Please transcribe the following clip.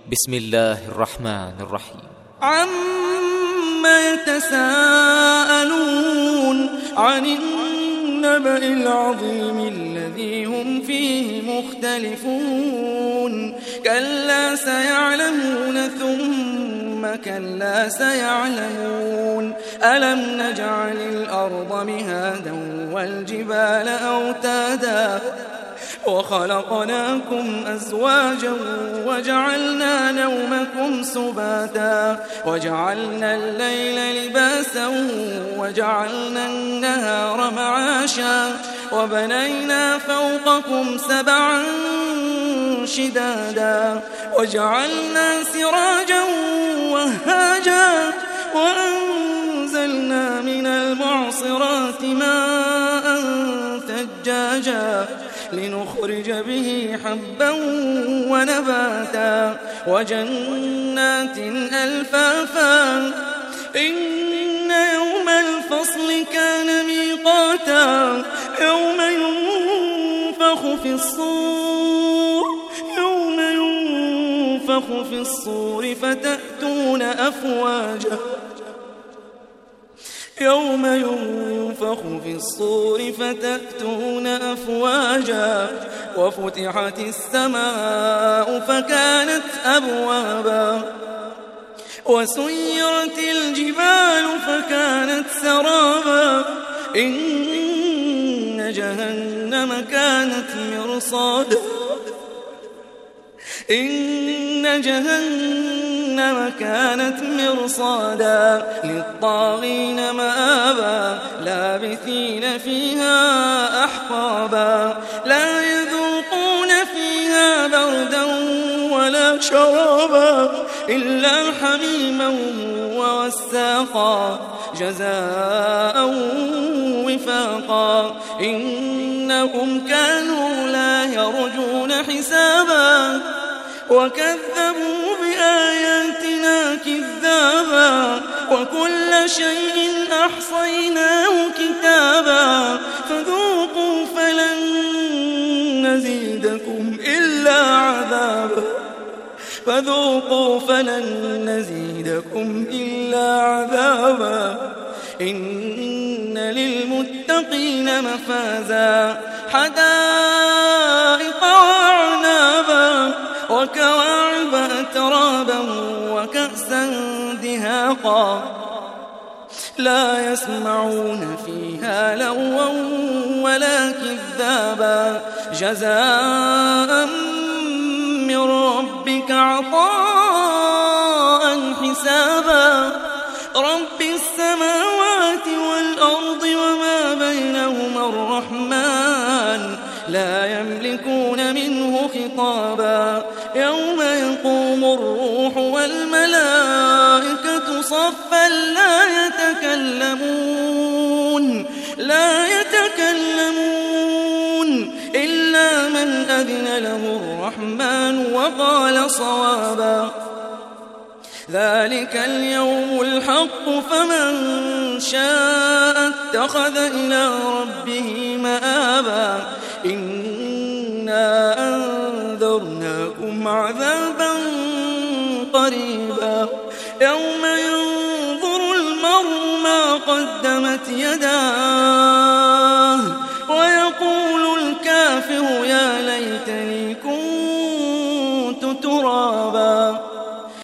بسم الله الرحمن الرحيم. عما يتساءلون عن النبأ العظيم الذي هم فيه مختلفون كلا سيعلمون ثم كلا سيعلمون ألم نجعل الأرض مهادا والجبال أوتادا وخلقناكم أزواجا وجعلنا نومكم سباتا وجعلنا الليل لباسا وجعلنا النهار معاشا وبنينا فوقكم سبعا شدادا وجعلنا سراجا وهاجا وأنزلنا من المعصرات ماء ثجاجا لنخرج به حبا ونباتا وجنات ألفافا إن يوم الفصل كان ميقاتا يوم ينفخ في الصور فتأتون أفواجا يوم ينفخ في الصور فتأتون أفواجا وفتحت السماء فكانت أبوابا وسيرت الجبال فكانت سرابا إن جهنم كانت مرصادا للطاغين مآبا لابثين فيها أحقابا لا يذوقون فيها بردا ولا شرابا إلا حميما ووساقا جزاء وفاقا إنهم كانوا لا يرجون حسابا وكذبوا بآياتنا كذابا وكل شيء أحصيناه كتابا فذوقوا فلن نزيدكم إلا عذابا إن للمتقين مفازا حدائق وأعنابا وكواعب أترابا وكأسا دهاقا لا يسمعون فيها لغوا ولا كذابا جزاء من ربك عطاء حسابا رب السماوات والأرض وما بينهما الرحمن لا يملكون منه خطابا يوم يقوم الروح والملائكة صفا لا يتكلمون إلا من أذن له الرحمن وقال صوابا ذلك اليوم الحق فمن شاء اتخذ إلى ربه مآبا إنا أنذرناكم عذابا قريبا يوم ينظر المرء ما قدمت يداه